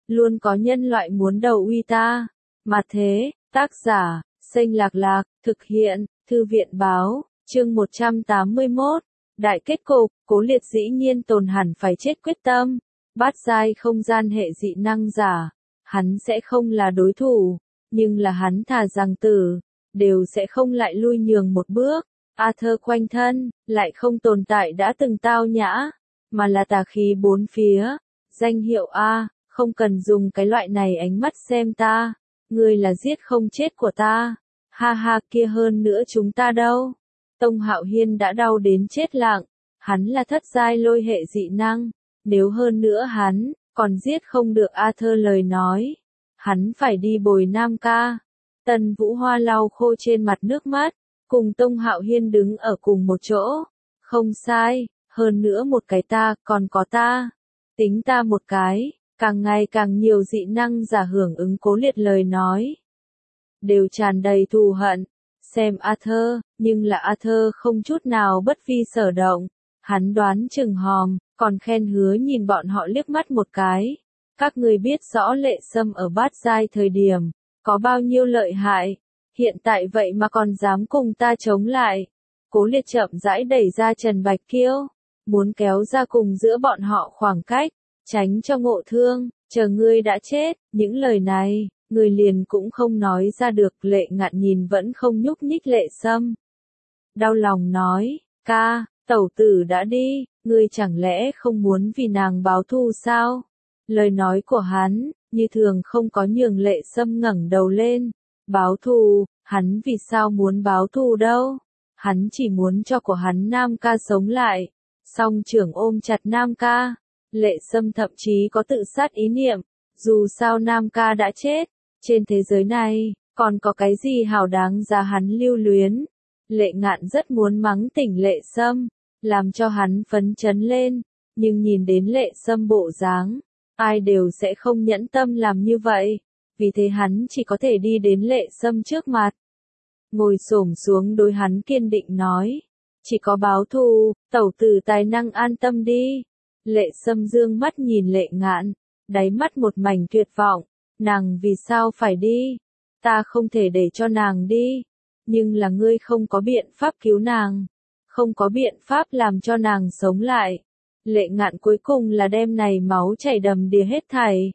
luôn có nhân loại muốn đầu uy ta. Mà thế, tác giả, Xanh Lạc Lạc, thực hiện, Thư viện Báo, chương 181, đại kết cục, Cố Liệt dĩ nhiên tồn hẳn phải chết quyết tâm. Bát giai không gian hệ dị năng giả, hắn sẽ không là đối thủ, nhưng là hắn thà rằng tử, đều sẽ không lại lui nhường một bước. Arthur quanh thân, lại không tồn tại đã từng tao nhã, mà là tà khí bốn phía. Danh hiệu A, không cần dùng cái loại này ánh mắt xem ta, ngươi là giết không chết của ta. Ha ha, kia hơn nữa chúng ta đâu. Tông Hạo Hiên đã đau đến chết lặng, hắn là thất giai lôi hệ dị năng, nếu hơn nữa hắn còn giết không được Arthur lời nói, hắn phải đi bồi Nam ca. Tần Vũ Hoa lau khô trên mặt nước mắt, cùng Tông Hạo Hiên đứng ở cùng một chỗ. Không sai, hơn nữa một cái ta, còn có ta. Tính ta một cái, càng ngày càng nhiều dị năng giả hưởng ứng Cố Liệt lời nói. Đều tràn đầy thù hận, xem Arthur, nhưng là Arthur không chút nào bất vi sở động. Hắn đoán chừng hòm, còn khen hứa nhìn bọn họ liếc mắt một cái. Các người biết rõ Lệ Sâm ở bát giai thời điểm, có bao nhiêu lợi hại, hiện tại vậy mà còn dám cùng ta chống lại. Cố Liệt chậm rãi đẩy ra Trần Bạch Kiêu, muốn kéo ra cùng giữa bọn họ khoảng cách, tránh cho ngộ thương, chờ ngươi đã chết, những lời này, người liền cũng không nói ra được. Lệ Ngạn nhìn vẫn không nhúc nhích Lệ Sâm. Đau lòng nói, ca, tẩu tử đã đi, ngươi chẳng lẽ không muốn vì nàng báo thù sao? Lời nói của hắn, như thường không có nhường Lệ Sâm ngẩng đầu lên. Báo thù, hắn vì sao muốn báo thù đâu? Hắn chỉ muốn cho của hắn Nam ca sống lại. Song trưởng ôm chặt Nam ca. Lệ Sâm thậm chí có tự sát ý niệm. Dù sao Nam ca đã chết, trên thế giới này, còn có cái gì hảo đáng giá hắn lưu luyến. Lệ Ngạn rất muốn mắng tỉnh Lệ Sâm, làm cho hắn phấn chấn lên. Nhưng nhìn đến Lệ Sâm bộ dáng, ai đều sẽ không nhẫn tâm làm như vậy. Vì thế hắn chỉ có thể đi đến Lệ Sâm trước mặt, ngồi xổm xuống đối hắn kiên định nói, chỉ có báo thù, tẩu tử tài năng an tâm đi. Lệ Sâm dương mắt nhìn Lệ Ngạn, đáy mắt một mảnh tuyệt vọng. Nàng vì sao phải đi? Ta không thể để cho nàng đi, nhưng là ngươi không có biện pháp cứu nàng, không có biện pháp làm cho nàng sống lại. Lệ Ngạn cuối cùng là đem này máu chảy đầm đìa hết thảy,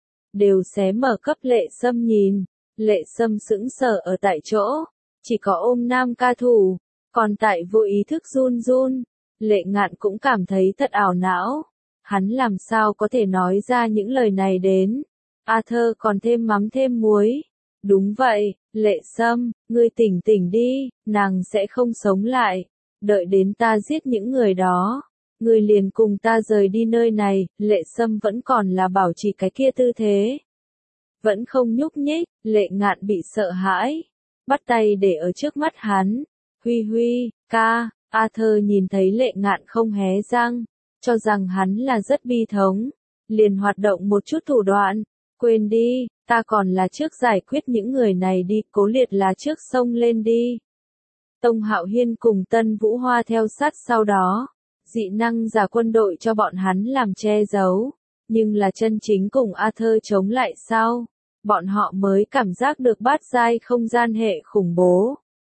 đều xé mở cấp Lệ Sâm nhìn. Lệ Sâm sững sờ ở tại chỗ, chỉ có ôm Nam ca thủ, còn tại vô ý thức run run. Lệ Ngạn cũng cảm thấy thật ảo não, hắn làm sao có thể nói ra những lời này đến. Arthur còn thêm mắm thêm muối. Đúng vậy, Lệ Sâm, ngươi tỉnh tỉnh đi, nàng sẽ không sống lại. Đợi đến ta giết những người đó, ngươi liền cùng ta rời đi nơi này. Lệ Sâm vẫn còn là bảo trì cái kia tư thế, vẫn không nhúc nhích. Lệ Ngạn bị sợ hãi, bắt tay để ở trước mắt hắn. Huy Huy, ca. Arthur nhìn thấy Lệ Ngạn không hé răng, cho rằng hắn là rất bi thống, liền hoạt động một chút thủ đoạn. Quên đi, ta còn là trước giải quyết những người này đi. Cố Liệt là trước xông lên đi. Tông Hạo Hiên cùng Tân Vũ Hoa theo sát sau đó. Dị năng giả quân đội cho bọn hắn làm che giấu, nhưng là chân chính cùng Arthur chống lại sau, bọn họ mới cảm giác được bát giai không gian hệ khủng bố.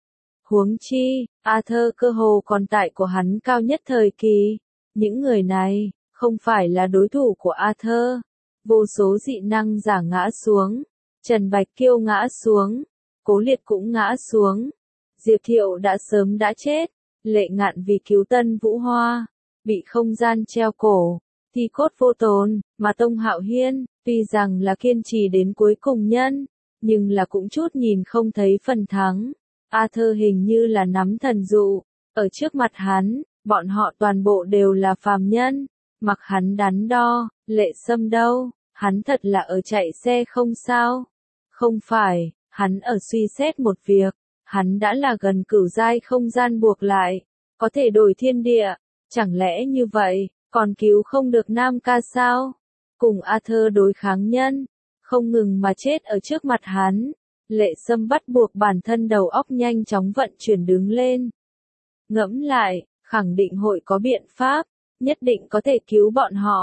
Huống chi, Arthur cơ hồ còn tại của hắn cao nhất thời kỳ. Những người này, không phải là đối thủ của Arthur. Vô số dị năng giả ngã xuống. Trần Bạch Kiêu ngã xuống. Cố Liệt cũng ngã xuống. Diệp Thiệu đã sớm đã chết. Lệ Ngạn vì cứu Tân Vũ Hoa, bị không gian treo cổ, thi cốt vô tồn. Mà Tông Hạo Hiên, tuy rằng là kiên trì đến cuối cùng nhân, nhưng là cũng chút nhìn không thấy phần thắng. Arthur hình như là nắm thần dụ, ở trước mặt hắn, bọn họ toàn bộ đều là phàm nhân, mặc hắn đắn đo. Lệ Sâm đâu, hắn thật là ở chạy xe không sao? Không phải, hắn ở suy xét một việc, hắn đã là gần cửu giai không gian buộc lại, có thể đổi thiên địa, chẳng lẽ như vậy, còn cứu không được Nam ca sao? Cùng Arthur đối kháng nhân, không ngừng mà chết ở trước mặt hắn. Lệ Sâm bắt buộc bản thân đầu óc nhanh chóng vận chuyển đứng lên. Ngẫm lại, khẳng định hội có biện pháp, nhất định có thể cứu bọn họ.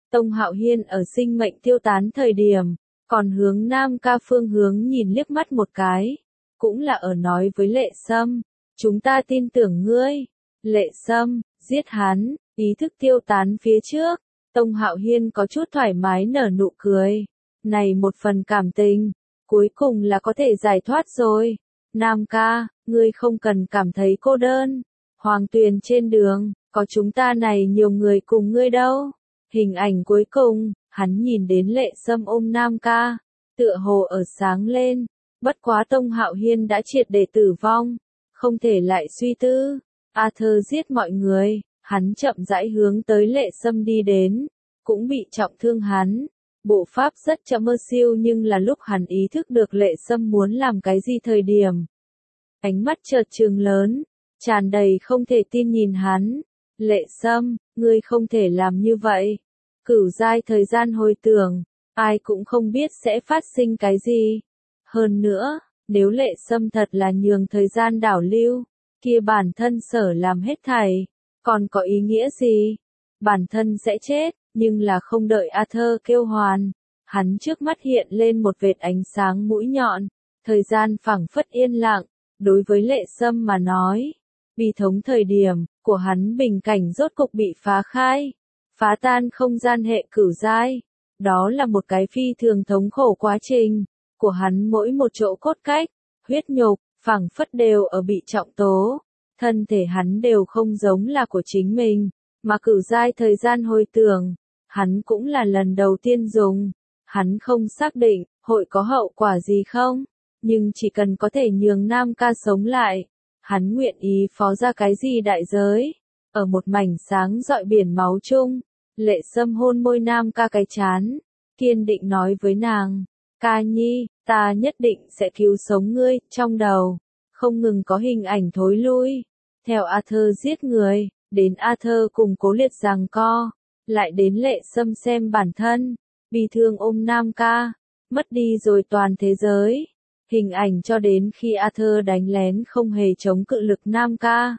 Tông Hạo Hiên ở sinh mệnh tiêu tán thời điểm, còn hướng Nam Ca phương hướng nhìn liếc mắt một cái, cũng là ở nói với Lệ Sâm, chúng ta tin tưởng ngươi. Lệ Sâm, giết hắn, ý thức tiêu tán phía trước, Tông Hạo Hiên có chút thoải mái nở nụ cười. Này một phần cảm tình, cuối cùng là có thể giải thoát rồi. Nam Ca, ngươi không cần cảm thấy cô đơn. Hoàng Tuyền trên đường, có chúng ta này nhiều người cùng ngươi đâu. Hình ảnh cuối cùng, hắn nhìn đến Lệ Sâm ôm Nam Ca, tựa hồ ở sáng lên. Bất quá Tông Hạo Hiên đã triệt để tử vong, không thể lại suy tư. Arthur giết mọi người, hắn chậm rãi hướng tới Lệ Sâm đi đến, cũng bị trọng thương hắn. Bộ pháp rất chậm mơ siêu nhưng là lúc hắn ý thức được Lệ Sâm muốn làm cái gì thời điểm. Ánh mắt chợt trừng lớn, tràn đầy không thể tin nhìn hắn. Lệ Sâm, ngươi không thể làm như vậy. Cửu giai thời gian hồi tưởng, ai cũng không biết sẽ phát sinh cái gì. Hơn nữa, nếu Lệ Sâm thật là nhường thời gian đảo lưu, kia bản thân sở làm hết thảy, còn có ý nghĩa gì? Bản thân sẽ chết, nhưng là không đợi Arthur kêu hoàn. Hắn trước mắt hiện lên một vệt ánh sáng mũi nhọn, thời gian phảng phất yên lặng, đối với Lệ Sâm mà nói. Bi thống thời điểm, của hắn bình cảnh rốt cục bị phá khai, phá tan không gian hệ cửu giai. Đó là một cái phi thường thống khổ quá trình, của hắn mỗi một chỗ cốt cách, huyết nhục, phảng phất đều ở bị trọng tố. Thân thể hắn đều không giống là của chính mình, mà cửu giai thời gian hồi tưởng, hắn cũng là lần đầu tiên dùng. Hắn không xác định, hội có hậu quả gì không, nhưng chỉ cần có thể nhường Nam Ca sống lại, hắn nguyện ý phó ra cái gì đại giới. Ở một mảnh sáng rọi biển máu chung, Lệ Sâm hôn môi Nam Ca cái trán, kiên định nói với nàng, Ca Nhi, ta nhất định sẽ cứu sống ngươi. Trong đầu, không ngừng có hình ảnh thối lui, theo Arthur giết người, đến Arthur cùng Cố Liệt giằng co, lại đến Lệ Sâm xem bản thân, bi thương ôm Nam Ca, mất đi rồi toàn thế giới. Hình ảnh cho đến khi Arthur đánh lén không hề chống cự lực Nam Ca.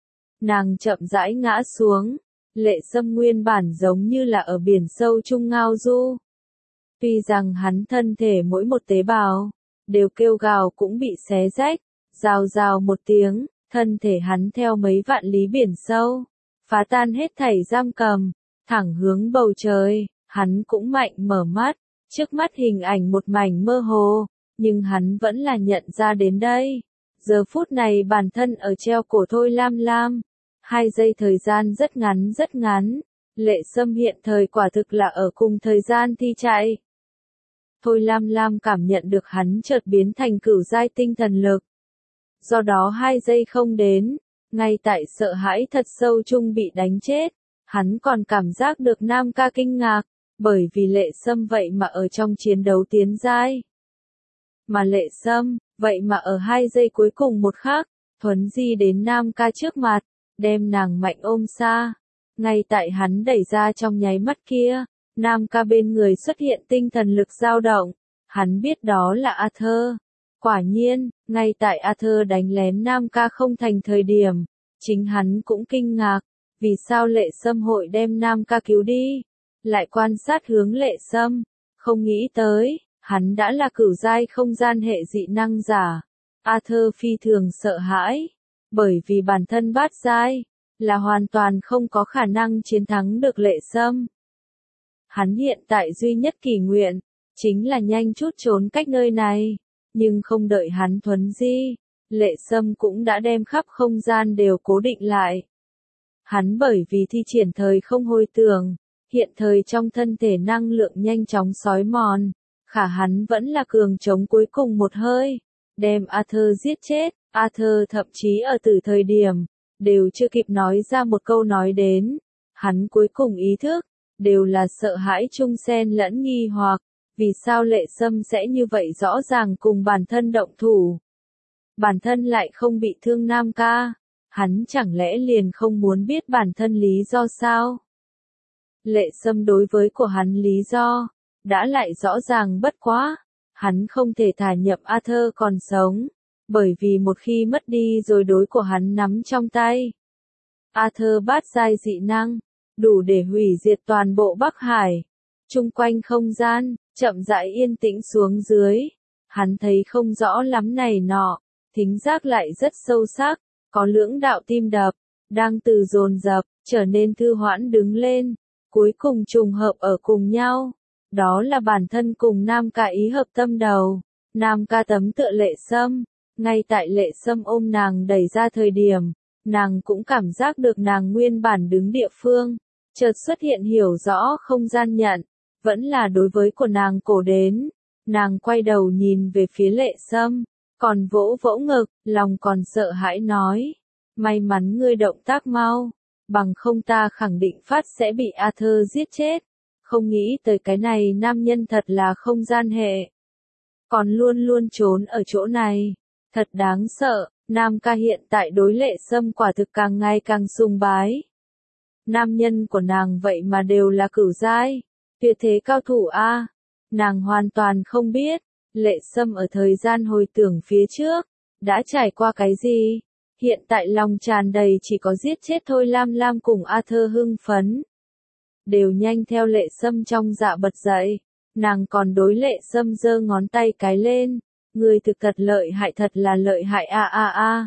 Nàng chậm rãi ngã xuống, Lệ Sâm nguyên bản giống như là ở biển sâu chung ngao du. Tuy rằng hắn thân thể mỗi một tế bào, đều kêu gào cũng bị xé rách, rào rào một tiếng, thân thể hắn theo mấy vạn lý biển sâu, phá tan hết thảy giam cầm, thẳng hướng bầu trời, hắn cũng mạnh mở mắt, trước mắt hình ảnh một mảnh mơ hồ, nhưng hắn vẫn là nhận ra đến đây. Giờ phút này bản thân ở treo cổ Thôi Lam Lam, 2 giây thời gian rất ngắn rất ngắn, Lệ Sâm hiện thời quả thực là ở cùng thời gian thi chạy. Thôi Lam Lam cảm nhận được hắn chợt biến thành cửu giai tinh thần lực. Do đó 2 giây không đến, ngay tại sợ hãi thật sâu chung bị đánh chết, hắn còn cảm giác được Nam Ca kinh ngạc, bởi vì Lệ Sâm vậy mà ở trong chiến đấu tiến giai. Mà Lệ Sâm, vậy mà ở 2 giây cuối cùng một khắc, thuấn di đến Nam Ca trước mặt, đem nàng mạnh ôm xa. Ngay tại hắn đẩy ra trong nháy mắt kia, Nam Ca bên người xuất hiện tinh thần lực dao động, hắn biết đó là Arthur. Quả nhiên, ngay tại Arthur đánh lén Nam Ca không thành thời điểm, chính hắn cũng kinh ngạc, vì sao Lệ Sâm hội đem Nam Ca cứu đi, lại quan sát hướng Lệ Sâm, không nghĩ tới, hắn đã là cửu giai không gian hệ dị năng giả. Arthur phi thường sợ hãi, bởi vì bản thân bát giai, là hoàn toàn không có khả năng chiến thắng được Lệ Sâm. Hắn hiện tại duy nhất kỳ nguyện, chính là nhanh chút trốn cách nơi này, nhưng không đợi hắn thuấn di, Lệ Sâm cũng đã đem khắp không gian đều cố định lại. Hắn bởi vì thi triển thời không hồi tưởng, hiện thời trong thân thể năng lượng nhanh chóng xói mòn, khả hắn vẫn là cường chống cuối cùng một hơi, đem Arthur giết chết. Arthur thậm chí ở từ thời điểm, đều chưa kịp nói ra một câu nói đến, hắn cuối cùng ý thức, đều là sợ hãi chung xen lẫn nghi hoặc, vì sao Lệ Sâm sẽ như vậy rõ ràng cùng bản thân động thủ. Bản thân lại không bị thương Nam Ca, hắn chẳng lẽ liền không muốn biết bản thân lý do sao? Lệ Sâm đối với của hắn lý do, đã lại rõ ràng bất quá, hắn không thể thả nhậm Arthur còn sống, bởi vì một khi mất đi rồi đối của hắn nắm trong tay. Arthur bát giai dị năng, đủ để hủy diệt toàn bộ Bắc Hải. Chung quanh không gian, chậm rãi yên tĩnh xuống dưới. Hắn thấy không rõ lắm này nọ, thính giác lại rất sâu sắc, có lưỡng đạo tim đập, đang từ dồn dập, trở nên thư hoãn đứng lên, cuối cùng trùng hợp ở cùng nhau. Đó là bản thân cùng Nam Ca ý hợp tâm đầu. Nam Ca tấm tựa Lệ Sâm, ngay tại Lệ Sâm ôm nàng đẩy ra thời điểm, nàng cũng cảm giác được nàng nguyên bản đứng địa phương, chợt xuất hiện hiểu rõ không gian nhận, vẫn là đối với của nàng cổ đến. Nàng quay đầu nhìn về phía Lệ Sâm, còn vỗ vỗ ngực, lòng còn sợ hãi nói, may mắn ngươi động tác mau, bằng không ta khẳng định phát sẽ bị Arthur giết chết. Không nghĩ tới cái này nam nhân thật là không gian hệ, còn luôn luôn trốn ở chỗ này, thật đáng sợ. Nam Ca hiện tại đối Lệ Sâm quả thực càng ngày càng sùng bái. Nam nhân của nàng vậy mà đều là cửu giai, tuyệt thế cao thủ a. Nàng hoàn toàn không biết, Lệ Sâm ở thời gian hồi tưởng phía trước, đã trải qua cái gì. Hiện tại lòng tràn đầy chỉ có giết chết thôi. Lam Lam cùng Arthur hưng phấn, đều nhanh theo Lệ Sâm trong dạ bật dậy. Nàng còn đối Lệ Sâm giơ ngón tay cái lên, người thực thật lợi hại, thật là lợi hại a a a.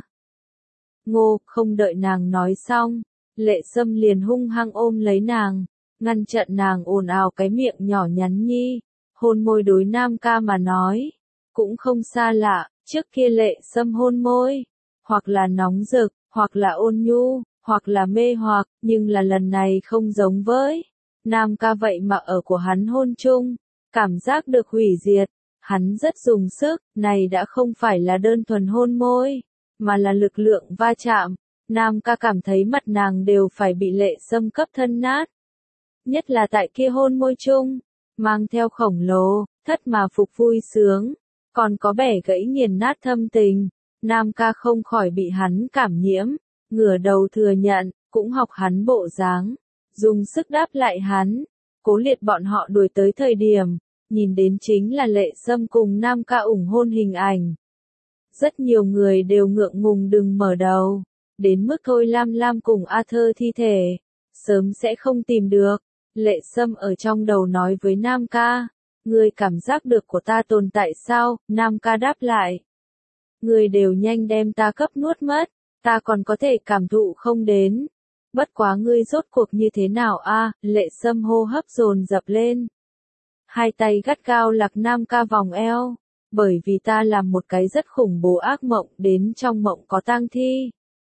Ngô, không đợi nàng nói xong, Lệ Sâm liền hung hăng ôm lấy nàng, ngăn chặn nàng ồn ào cái miệng nhỏ nhắn nhi, hôn môi đối Nam Ca mà nói, cũng không xa lạ, trước kia Lệ Sâm hôn môi, hoặc là nóng rực, hoặc là ôn nhu, hoặc là mê hoặc, nhưng là lần này không giống với Nam Ca vậy mà ở của hắn hôn chung, cảm giác được hủy diệt, hắn rất dùng sức, này đã không phải là đơn thuần hôn môi, mà là lực lượng va chạm. Nam Ca cảm thấy mặt nàng đều phải bị Lệ Sâm cấp thân nát. Nhất là tại kia hôn môi chung, mang theo khổng lồ, thất mà phục vui sướng, còn có bẻ gãy nghiền nát thâm tình. Nam Ca không khỏi bị hắn cảm nhiễm, ngửa đầu thừa nhận, cũng học hắn bộ dáng, dùng sức đáp lại hắn. Cố Liệt bọn họ đuổi tới thời điểm, nhìn đến chính là Lệ Sâm cùng Nam Ca ủng hôn hình ảnh. Rất nhiều người đều ngượng ngùng đừng mở đầu, đến mức thôi Lam Lam cùng Arthur thi thể, sớm sẽ không tìm được. Lệ Sâm ở trong đầu nói với Nam Ca, ngươi cảm giác được của ta tồn tại sao? Nam Ca đáp lại, ngươi đều nhanh đem ta cấp nuốt mất, ta còn có thể cảm thụ không đến. Bất quá ngươi rốt cuộc như thế nào a? Lệ Sâm hô hấp dồn dập lên, hai tay gắt gao lạc Nam Ca vòng eo, bởi vì ta làm một cái rất khủng bố ác mộng, đến trong mộng có tang thi.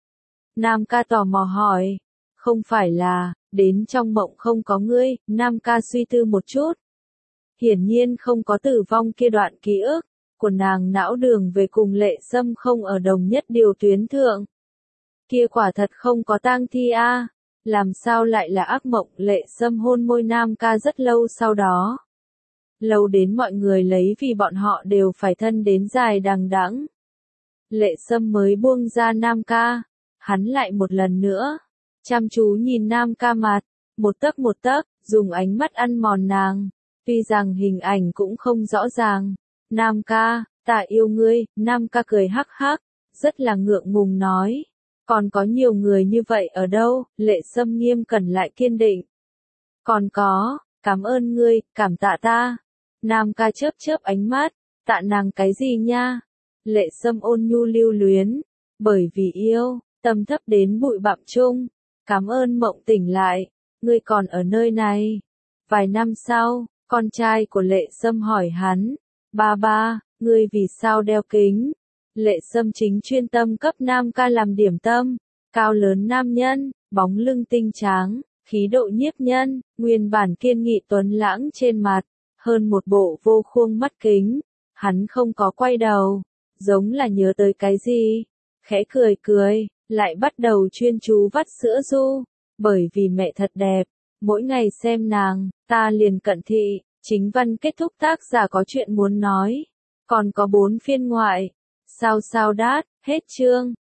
Nam Ca tò mò hỏi, không phải là, đến trong mộng không có ngươi? Nam Ca suy tư một chút, hiển nhiên không có tử vong kia đoạn ký ức của nàng, não đường về cùng Lệ Sâm không ở đồng nhất điều tuyến thượng. Kia quả thật không có tang thi a, làm sao lại là ác mộng? Lệ Sâm hôn môi Nam Ca rất lâu sau đó, lâu đến mọi người lấy vì bọn họ đều phải thân đến dài đằng đẵng. Lệ Sâm mới buông ra Nam Ca, hắn lại một lần nữa chăm chú nhìn Nam Ca mặt, một tấc, dùng ánh mắt ăn mòn nàng. Tuy rằng hình ảnh cũng không rõ ràng. Nam Ca, ta yêu ngươi. Nam Ca cười hắc hắc, rất là ngượng ngùng nói. Còn có nhiều người như vậy ở đâu? Lệ Sâm nghiêm cẩn lại kiên định. Còn có, cảm ơn ngươi, cảm tạ ta. Nam Ca chớp chớp ánh mắt, tạ nàng cái gì nha? Lệ Sâm ôn nhu lưu luyến, bởi vì yêu, tâm thấp đến bụi bặm chung. Cảm ơn mộng tỉnh lại, ngươi còn ở nơi này. Vài năm sau, con trai của Lệ Sâm hỏi hắn, ba ba, ngươi vì sao đeo kính? Lệ Sâm chính chuyên tâm cấp Nam Ca làm điểm tâm, cao lớn nam nhân, bóng lưng tinh tráng, khí độ nhiếp nhân, nguyên bản kiên nghị tuấn lãng trên mặt, hơn một bộ vô khuôn mắt kính. Hắn không có quay đầu, giống là nhớ tới cái gì, khẽ cười cười, lại bắt đầu chuyên chú vắt sữa Du, bởi vì mẹ thật đẹp, mỗi ngày xem nàng, ta liền cận thị. Chính văn kết thúc, tác giả có chuyện muốn nói, còn có 4 phiên ngoại. Sao đát, hết chương.